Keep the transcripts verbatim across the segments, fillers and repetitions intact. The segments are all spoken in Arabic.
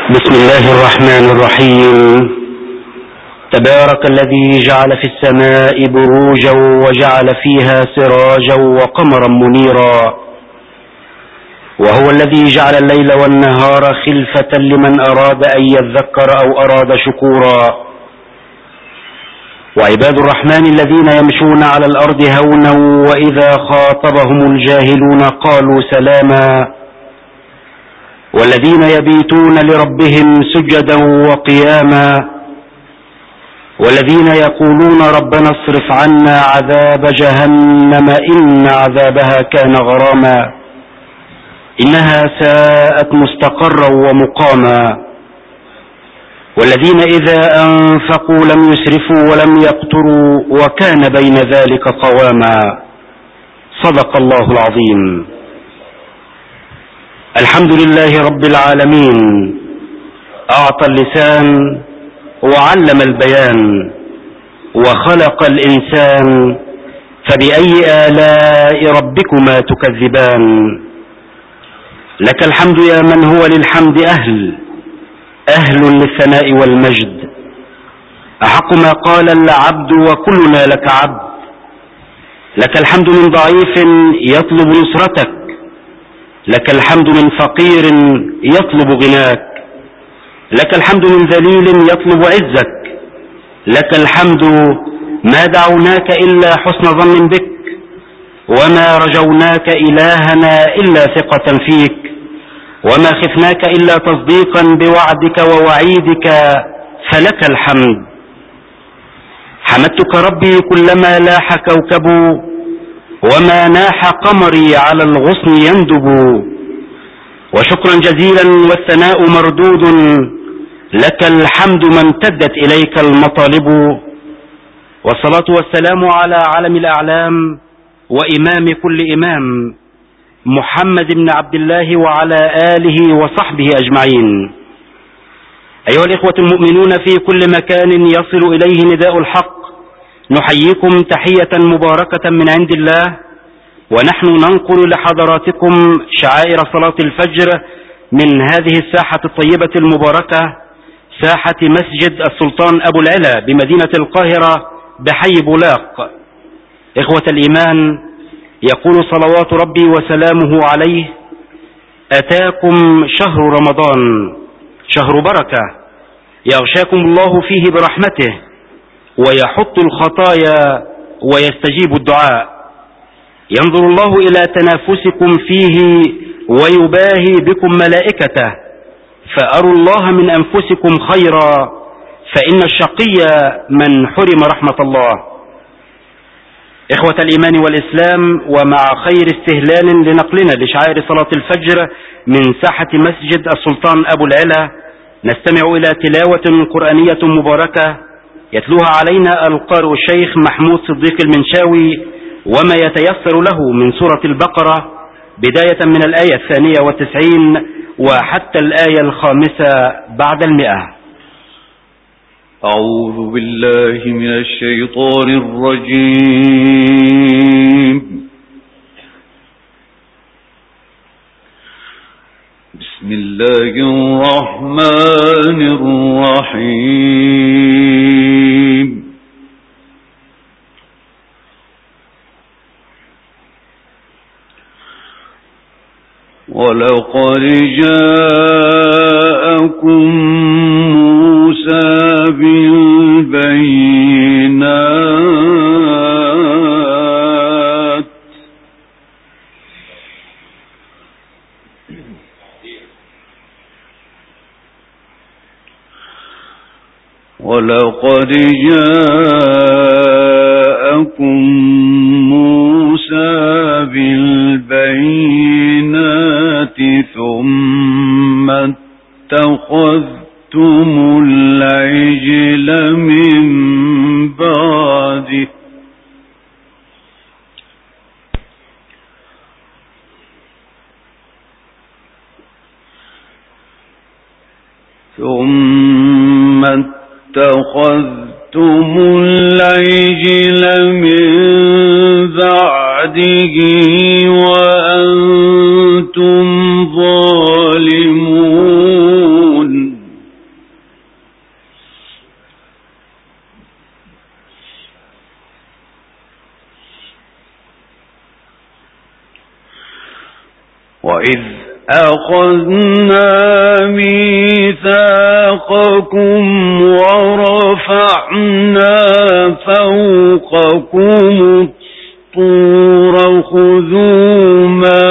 بسم الله الرحمن الرحيم. تبارك الذي جعل في السماء بروجا وجعل فيها سراجا وقمرا منيرا، وهو الذي جعل الليل والنهار خلفة لمن أراد أن يذكر أو أراد شكورا. وعباد الرحمن الذين يمشون على الأرض هونا وإذا خاطبهم الجاهلون قالوا سلاما، والذين يبيتون لربهم سجدا وقياما، والذين يقولون ربنا اصرف عنا عذاب جهنم إن عذابها كان غراما إنها ساءت مستقرا ومقاما، والذين إذا أنفقوا لم يسرفوا ولم يقتروا وكان بين ذلك قواما. صدق الله العظيم. الحمد لله رب العالمين، أعطى اللسان وعلم البيان وخلق الإنسان، فبأي آلاء ربكما تكذبان؟ لك الحمد يا من هو للحمد أهل أهل للثناء والمجد. أحق ما قال العبد وكلنا لك عبد. لك الحمد من ضعيف يطلب نصرتك، لك الحمد من فقير يطلب غناك، لك الحمد من ذليل يطلب عزك، لك الحمد ما دعوناك إلا حسن ظن بك، وما رجوناك إلهنا إلا ثقة فيك، وما خفناك إلا تصديقا بوعدك ووعيدك، فلك الحمد. حمدتك ربي كلما لاح كوكب، وما ناح قمري على الغصن يندب، وشكرا جزيلا والثناء مردود، لك الحمد ما امتدت إليك المطالب. والصلاة والسلام على علم الأعلام وإمام كل إمام، محمد بن عبد الله وعلى آله وصحبه أجمعين. أيها الإخوة المؤمنون في كل مكان يصل إليه نداء الحق، نحييكم تحية مباركة من عند الله، ونحن ننقل لحضراتكم شعائر صلاة الفجر من هذه الساحة الطيبة المباركة، ساحة مسجد السلطان أبو العلا بمدينة القاهرة بحي بولاق. إخوة الإيمان، يقول صلوات ربي وسلامه عليه: أتاكم شهر رمضان، شهر بركة، يغشاكم الله فيه برحمته، ويحط الخطايا ويستجيب الدعاء. ينظر الله إلى تنافسكم فيه ويباهي بكم ملائكته، فأروا الله من أنفسكم خيرا، فإن الشقي من حرم رحمة الله. إخوة الإيمان والإسلام، ومع خير استهلال لنقلنا لشعائر صلاة الفجر من ساحة مسجد السلطان أبو العلا، نستمع إلى تلاوة قرآنية مباركة يتلوها علينا القارئ الشيخ محمود صديق المنشاوي، وما يتيسر له من سورة البقرة بداية من الآية الثانية والتسعين وحتى الآية الخامسة بعد المئة. أعوذ بالله من الشيطان الرجيم. بسم الله الرحمن الرحيم. ولقد جاءكم موسى بالبينات ولقد جاءكم موسى بالبينات ثم اتخذتم العجل من بعده ثم اتخذتم العجل من بعده وأنتم ظالمون وإذ أخذنا ميثاقكم ورفعنا فوقكم الطور خذوا ما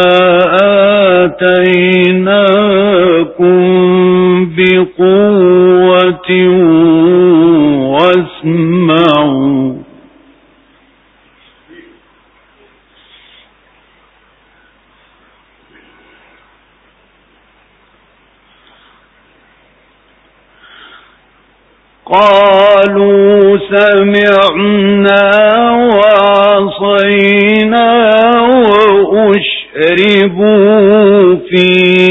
آتيناكم بقوة واسمعوا قالوا سمعنا وعصينا وأشربوا في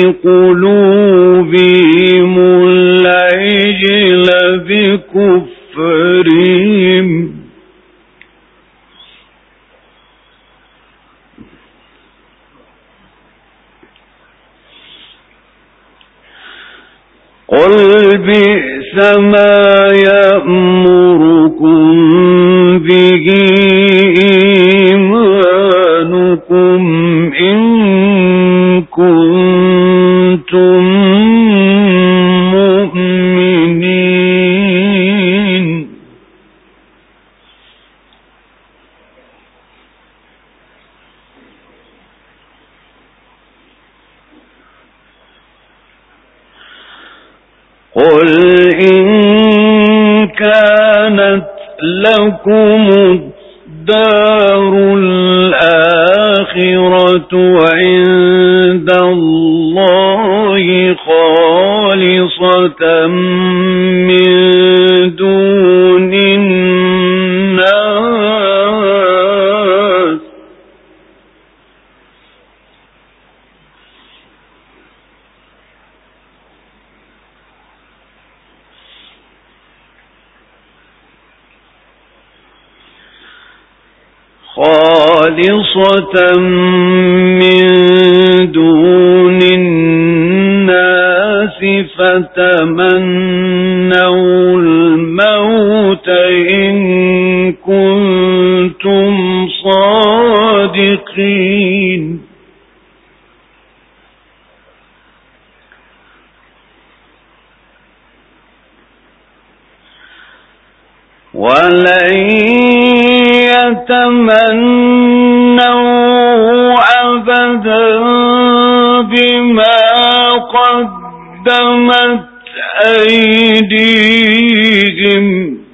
قلوبهم العجل بكفرهم قل بئس ما يأمركم به إيمانكم إن كنتم مؤمنين قل إن كانت لكم الدار الآخرة عند الله خالصة من دون الناس خالصة من دون الناس فتمنوا الموت إن كنتم صادقين ولن يتمنوا أبدا بما قدمت أيديهم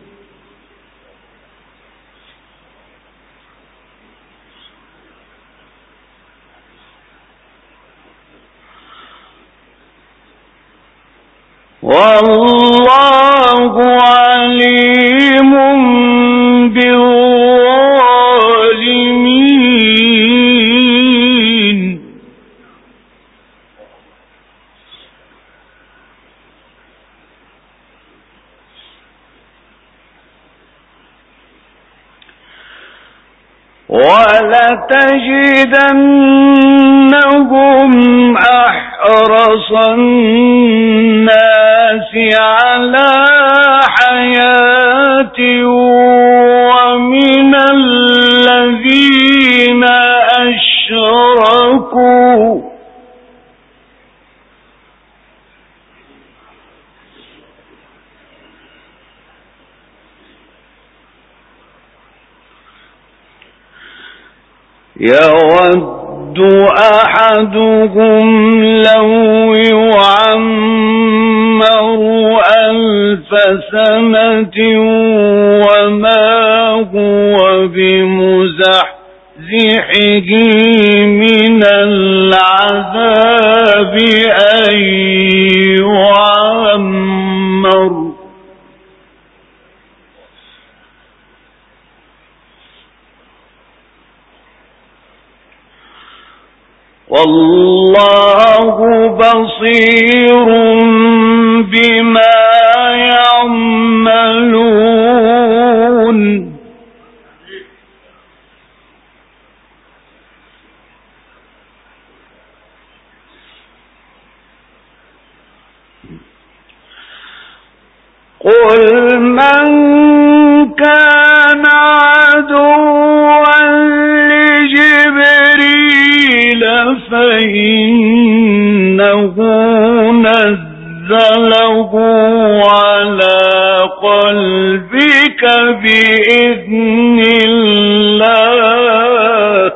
والله عليم بالظالمين ولتجدنهم أحرص الناس على حياة ومن الذين أشركوا يود أحدهم لو يعمر ألف سنة وما هو بمزحزحه من العذاب أن يعمر والله بصير بما يعملون قل من كان عدوا لجبريل فإنه نزله على قلبك بإذن الله.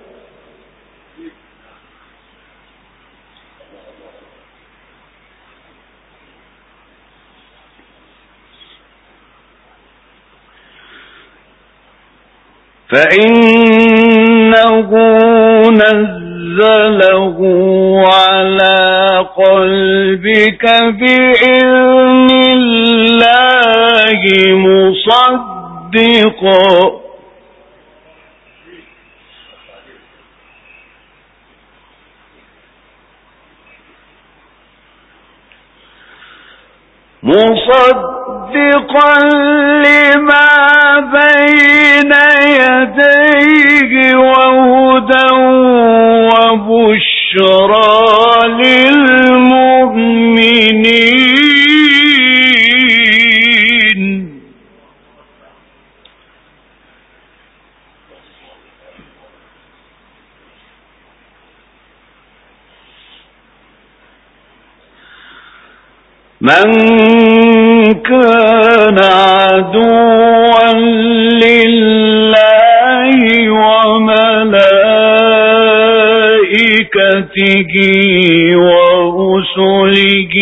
فإنه نزله على قلبك بإذن الله مصدقا مصدقا لما بين يديه وهدى وبشرى للمؤمنين. من كان عدوا لله وملائكته ورسله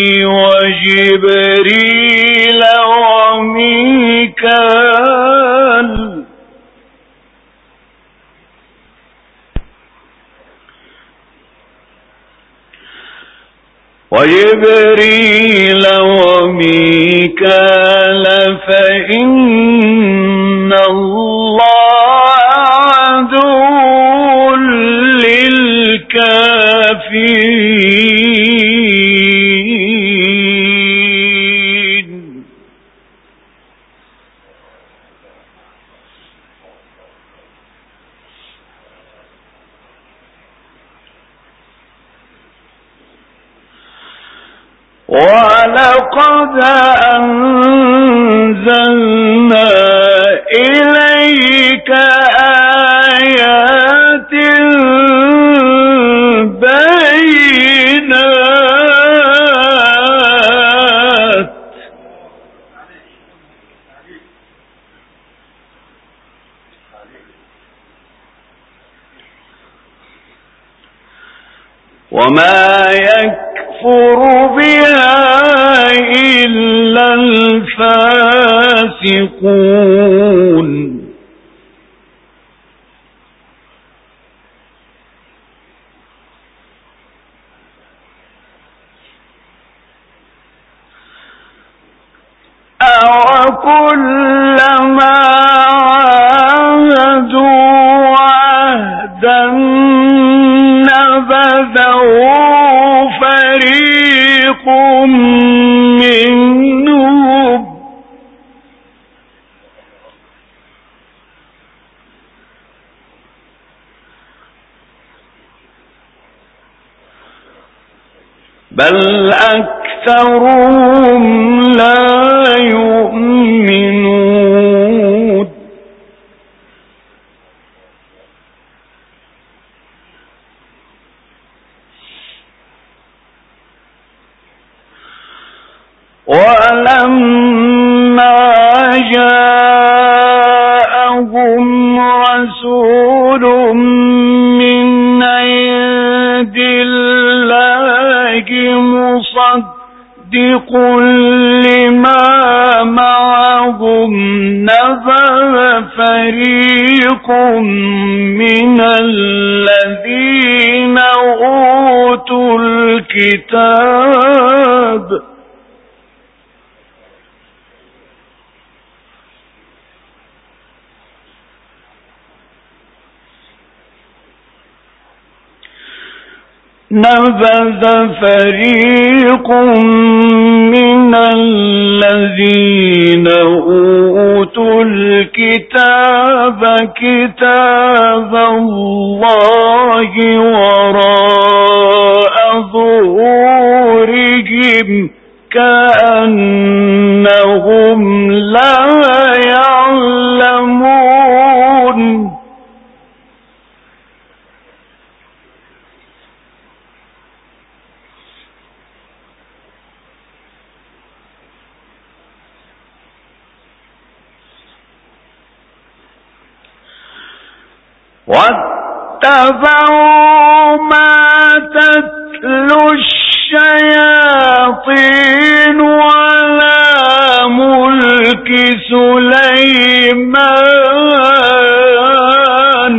وجبريل وميكال وجبريل وميكال فإن الله عدو للكافرين. وَلَقَدْ أَنزَلْنَا إِلَيْكَ آيَاتٍ بَيِّنَاتٍ وَمَا يكفر بها إلا الفاسقون. أَوَكُلَّمَا عَاهَدُوا عَهْدًا نَبَذَهُ فريق منهم بل أكثرهم لا يؤمنون. ولما جاءهم رسول من عند الله مصدق لما معهم نبذ فريق من الذين أوتوا الكتاب نبذ فريق من الذين أوتوا الكتاب كتاب الله وراء ظهورهم كأنهم لا يعلمون. واتبعوا ما تتلو الشياطين على ملك سليمان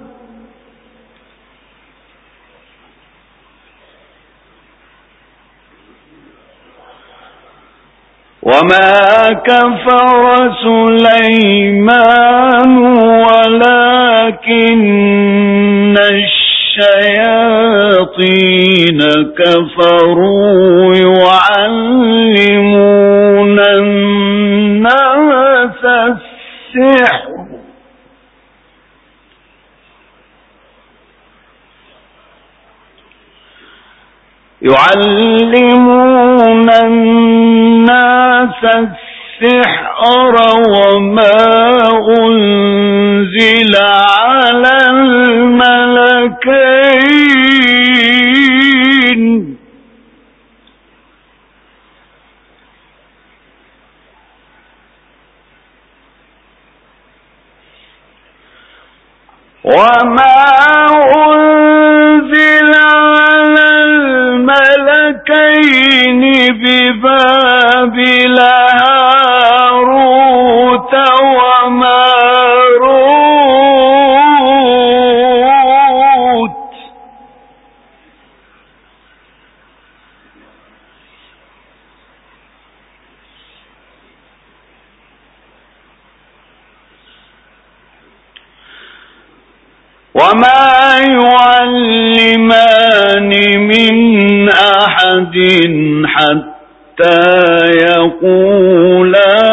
وما كفر سليمان ولكن الشياطين كفروا يعلمون الناس السحر يعلمون الناس السحر وما أنزل على الملكين وما أنزل على الملكين ببابل هاروت وماروت وما يعلمان من أحد حتى يقولا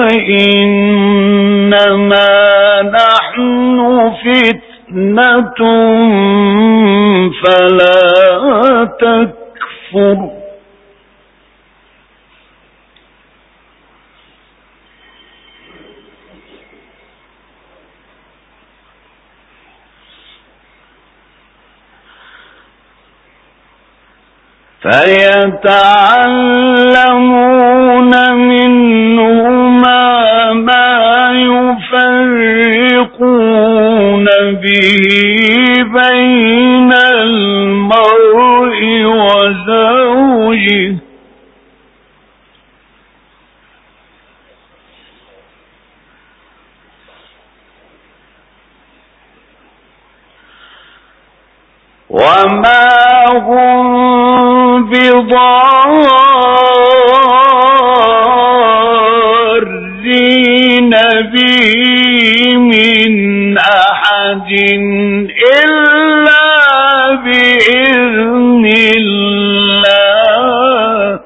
إنما نحن فتنة فلا تكفر فيتعلمون منهما ما يفرقون به بين المرء وزوجه وما هم بضارين به من أحد إلا بإذن الله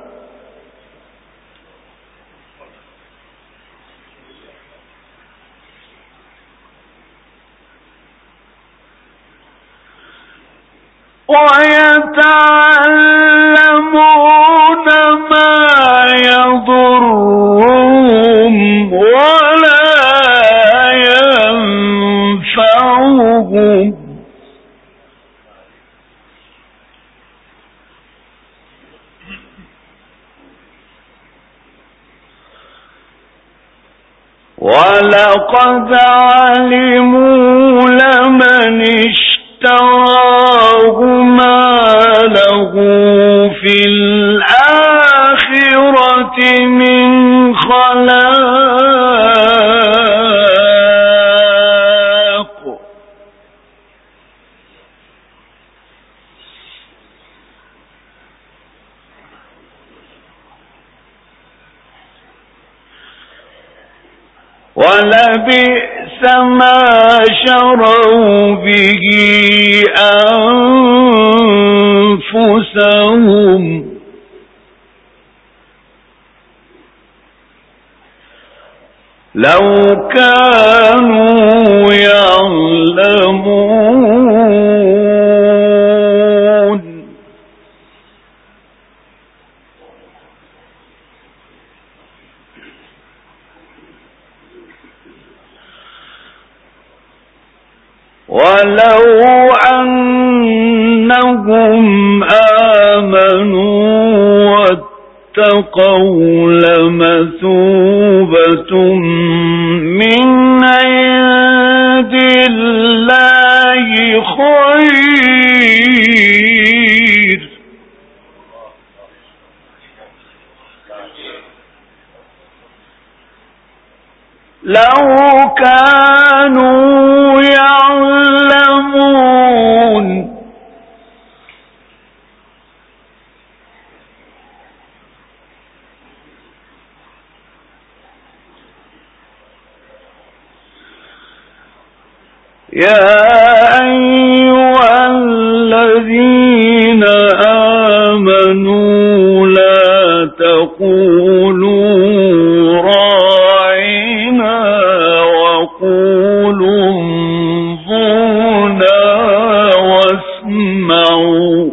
ويتعلمون ما يضرهم ولا ينفعهم ولقد علموا لمن اشتراه ما له في الآخرة من خلاق ولبئس ما شروا به أنفسهم لو كانوا يعلمون ولو أنهم آمنوا واتقوا لمثوبة من عند الله لو كانوا يعلمون. يا أيها الذين آمنوا لا تقولوا راعنا وقولوا انظرنا واسمعوا.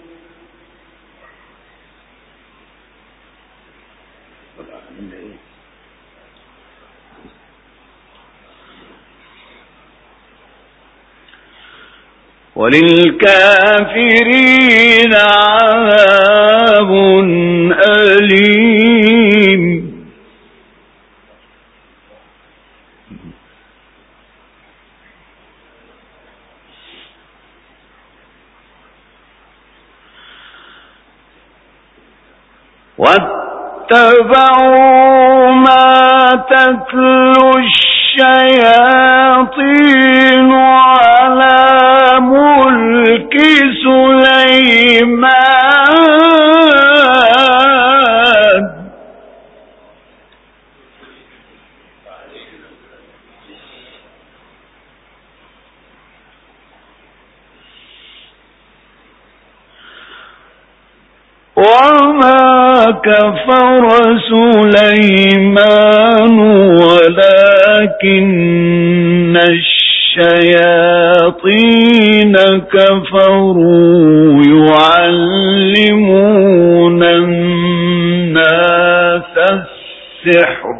وللكافرين عذاب أليم. واتبعوا ما تتلو الشياطين على ملك سليمان وما كفر سليمان ولكن الشياطين كفروا يعلمون الناس السحر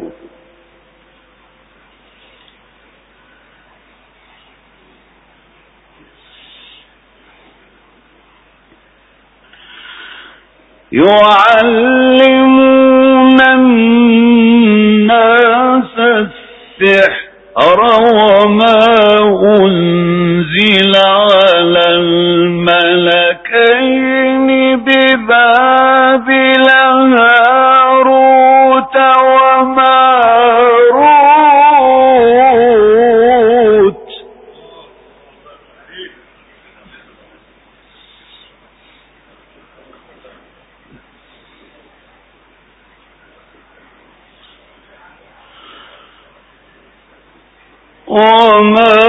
يعلمون الناس السحر وما أنزل على الملكين ببابل هاروت وماروت وما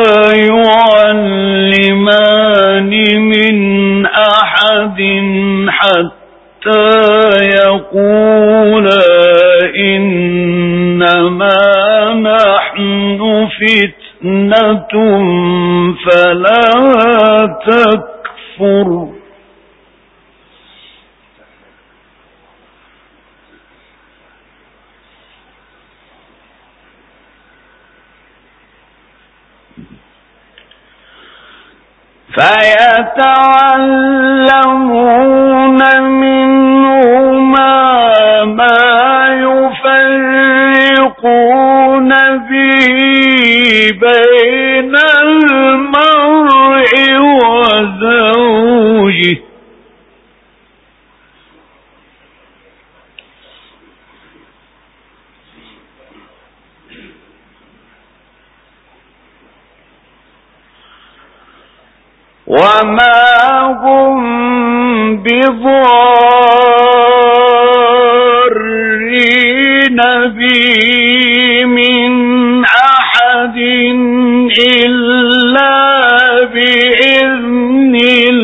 يعلمان من أحد حتى يقولا إنما نحن فتنة فلا تكفر. فيتعلمون منهما ما يفرقون به بين المرء وزوجه وما هم بضارين به من أحد إلا بإذن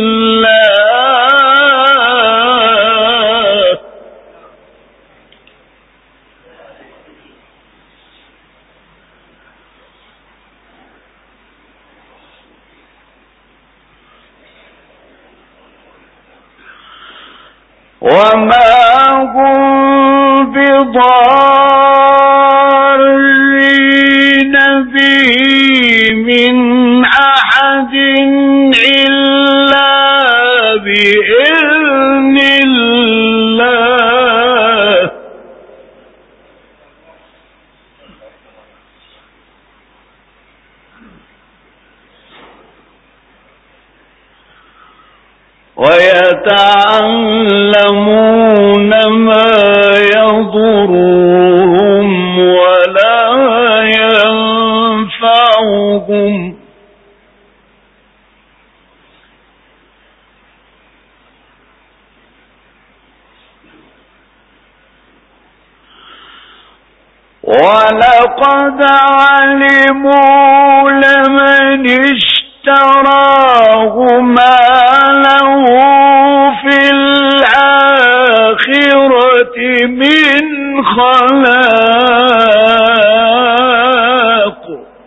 الله. وما هم بضارين به من أحد إلا بإذن الله. ويتعلمون ما يضرهم ولا ولقد علموا لمن اشتراه ما له في الآخرة من خلاق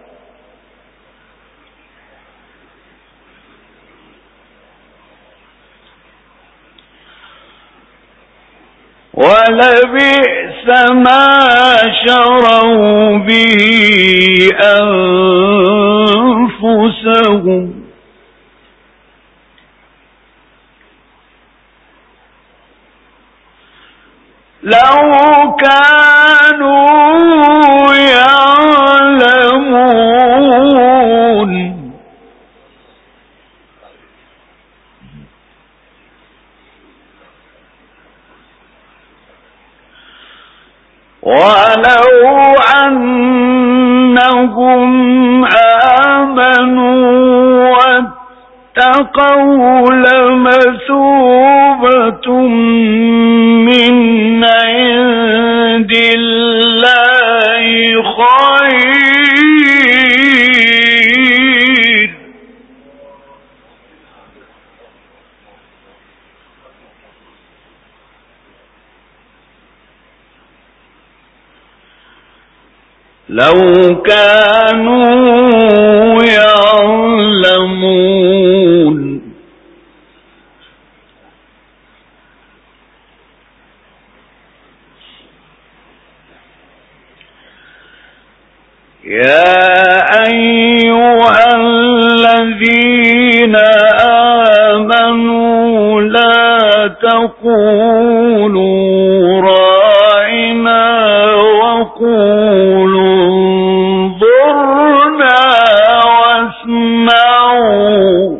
ولبئس ما شروا به أنفسهم لو كانوا يعلمون ولو أنهم آمنوا واتقوا لمثوبة من عند الله خير لو كانوا يعلمون يا أيها الذين آمنوا لا تقولوا راعنا وقولوا انظرنا واسمعوا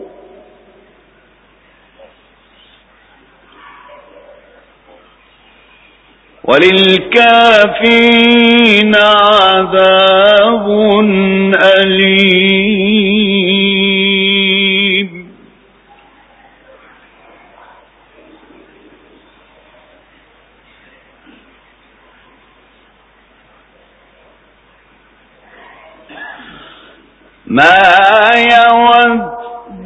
وللكافرين عذاب أليم ما يود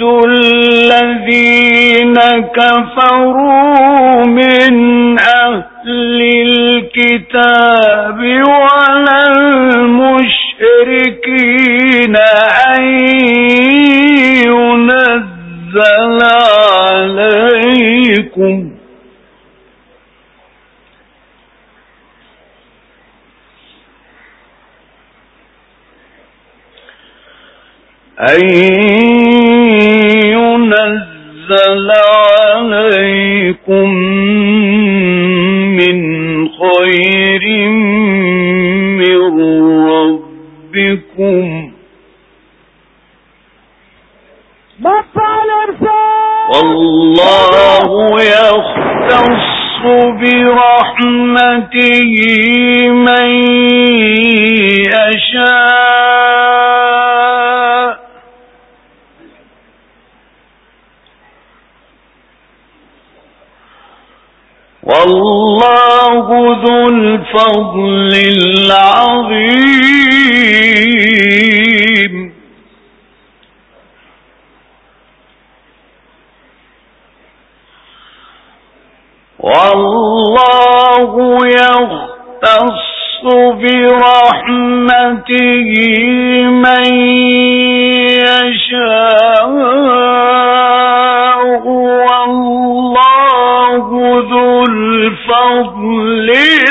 الذين كفروا من أهل الكتاب ولا المشركين أن ينزل عليكم أن ينزل عليكم من خير من ربكم والله يختص برحمته من يشاء والله ذو الفضل العظيم والله يختص برحمته من يشاء والله ذو الفضل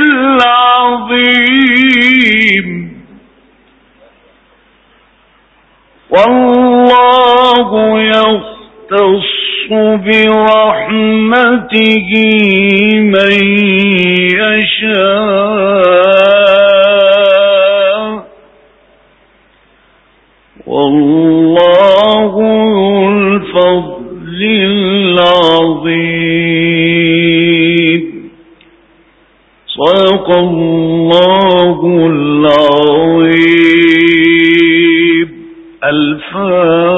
العظيم والله يختص برحمته من يشاء والله ذو الفضل العظيم صدق الله العظيم. الفاتحة.